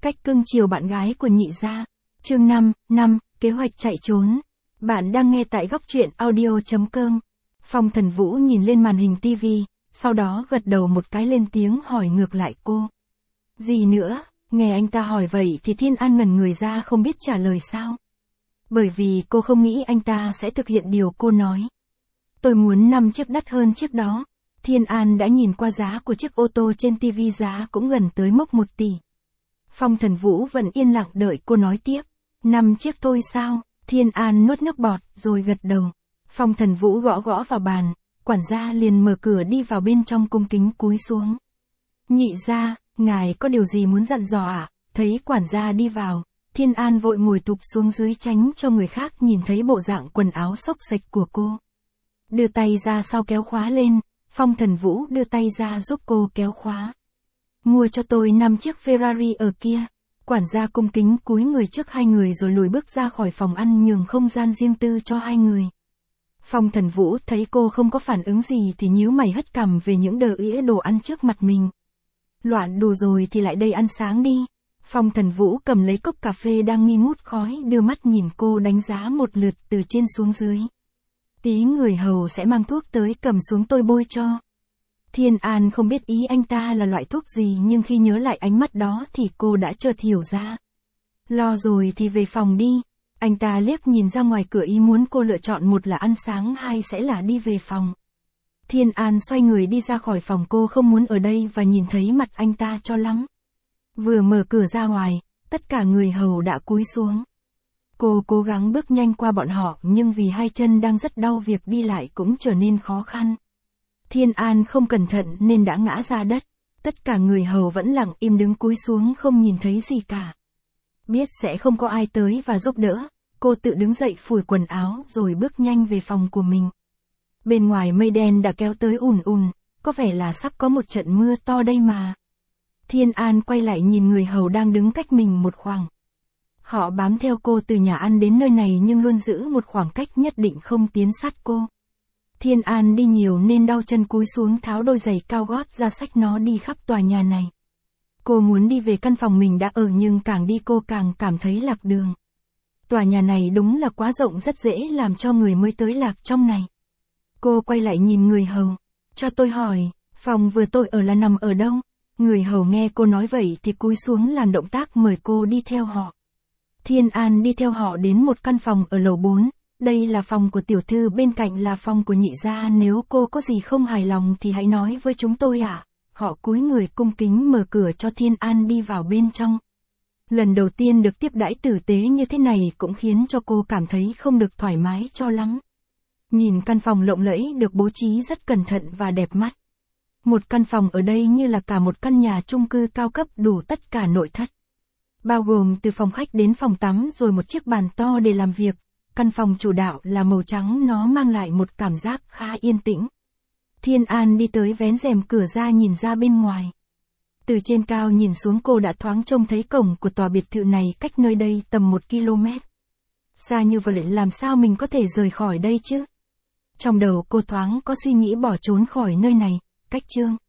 Cách cưng chiều bạn gái của nhị gia. Chương 5, kế hoạch chạy trốn. Bạn đang nghe tại góc truyện audio.com. Phong Thần Vũ nhìn lên màn hình TV, sau đó gật đầu một cái lên tiếng hỏi ngược lại cô. Gì nữa? Nghe anh ta hỏi vậy thì Thiên An ngẩn người ra không biết trả lời sao. Bởi vì cô không nghĩ anh ta sẽ thực hiện điều cô nói. Tôi muốn 5 chiếc đắt hơn chiếc đó. Thiên An đã nhìn qua giá của chiếc ô tô trên TV, giá cũng gần tới mốc 1 tỷ. Phong Thần Vũ vẫn yên lặng đợi cô nói tiếp. 5 chiếc thôi sao? Thiên An nuốt nước bọt rồi gật đầu. Phong Thần Vũ gõ gõ vào bàn, quản gia liền mở cửa đi vào bên trong cung kính cúi xuống. Nhị gia, ngài có điều gì muốn dặn dò ạ? Thấy quản gia đi vào, Thiên An vội ngồi tụp xuống dưới tránh cho người khác nhìn thấy bộ dạng quần áo xốc xệch của cô. Đưa tay ra sau kéo khóa lên, Phong Thần Vũ đưa tay ra giúp cô kéo khóa. Mua cho tôi 5 chiếc Ferrari ở kia. Quản gia cung kính cúi người trước hai người rồi lùi bước ra khỏi phòng ăn nhường không gian riêng tư cho hai người. Phong Thần Vũ thấy cô không có phản ứng gì thì nhíu mày hất cằm về những đờ ĩa đồ ăn trước mặt mình. Loạn đủ rồi thì lại đây ăn sáng đi. Phong Thần Vũ cầm lấy cốc cà phê đang nghi ngút khói, đưa mắt nhìn cô đánh giá một lượt từ trên xuống dưới. Tí người hầu sẽ mang thuốc tới cầm xuống tôi bôi cho. Thiên An không biết ý anh ta là loại thuốc gì nhưng khi nhớ lại ánh mắt đó thì cô đã chợt hiểu ra. Lo rồi thì về phòng đi. Anh ta liếc nhìn ra ngoài cửa ý muốn cô lựa chọn, một là ăn sáng hay sẽ là đi về phòng. Thiên An xoay người đi ra khỏi phòng, cô không muốn ở đây và nhìn thấy mặt anh ta cho lắm. Vừa mở cửa ra ngoài, tất cả người hầu đã cúi xuống. Cô cố gắng bước nhanh qua bọn họ nhưng vì hai chân đang rất đau việc đi lại cũng trở nên khó khăn. Thiên An không cẩn thận nên đã ngã ra đất. Tất cả người hầu vẫn lặng im đứng cúi xuống không nhìn thấy gì cả. Biết sẽ không có ai tới và giúp đỡ, cô tự đứng dậy phủi quần áo rồi bước nhanh về phòng của mình. Bên ngoài mây đen đã kéo tới ùn ùn, có vẻ là sắp có một trận mưa to đây mà. Thiên An quay lại nhìn người hầu đang đứng cách mình một khoảng. Họ bám theo cô từ nhà ăn đến nơi này nhưng luôn giữ một khoảng cách nhất định không tiến sát cô. Thiên An đi nhiều nên đau chân cúi xuống tháo đôi giày cao gót ra xách nó đi khắp tòa nhà này. Cô muốn đi về căn phòng mình đã ở nhưng càng đi cô càng cảm thấy lạc đường. Tòa nhà này đúng là quá rộng, rất dễ làm cho người mới tới lạc trong này. Cô quay lại nhìn người hầu. Cho tôi hỏi, phòng vừa tôi ở là nằm ở đâu? Người hầu nghe cô nói vậy thì cúi xuống làm động tác mời cô đi theo họ. Thiên An đi theo họ đến một căn phòng ở lầu 4. Đây là phòng của tiểu thư, bên cạnh là phòng của nhị gia, nếu cô có gì không hài lòng thì hãy nói với chúng tôi ạ. Họ cúi người cung kính mở cửa cho Thiên An đi vào bên trong. Lần đầu tiên được tiếp đãi tử tế như thế này cũng khiến cho cô cảm thấy không được thoải mái cho lắm. Nhìn căn phòng lộng lẫy được bố trí rất cẩn thận và đẹp mắt. Một căn phòng ở đây như là cả một căn nhà chung cư cao cấp đủ tất cả nội thất. Bao gồm từ phòng khách đến phòng tắm rồi một chiếc bàn to để làm việc. Căn phòng chủ đạo là màu trắng, nó mang lại một cảm giác khá yên tĩnh. Thiên An đi tới vén rèm cửa ra nhìn ra bên ngoài. Từ trên cao nhìn xuống cô đã thoáng trông thấy cổng của tòa biệt thự này cách nơi đây tầm 1 km. Xa như vậy làm sao mình có thể rời khỏi đây chứ? Trong đầu cô thoáng có suy nghĩ bỏ trốn khỏi nơi này. Cách chương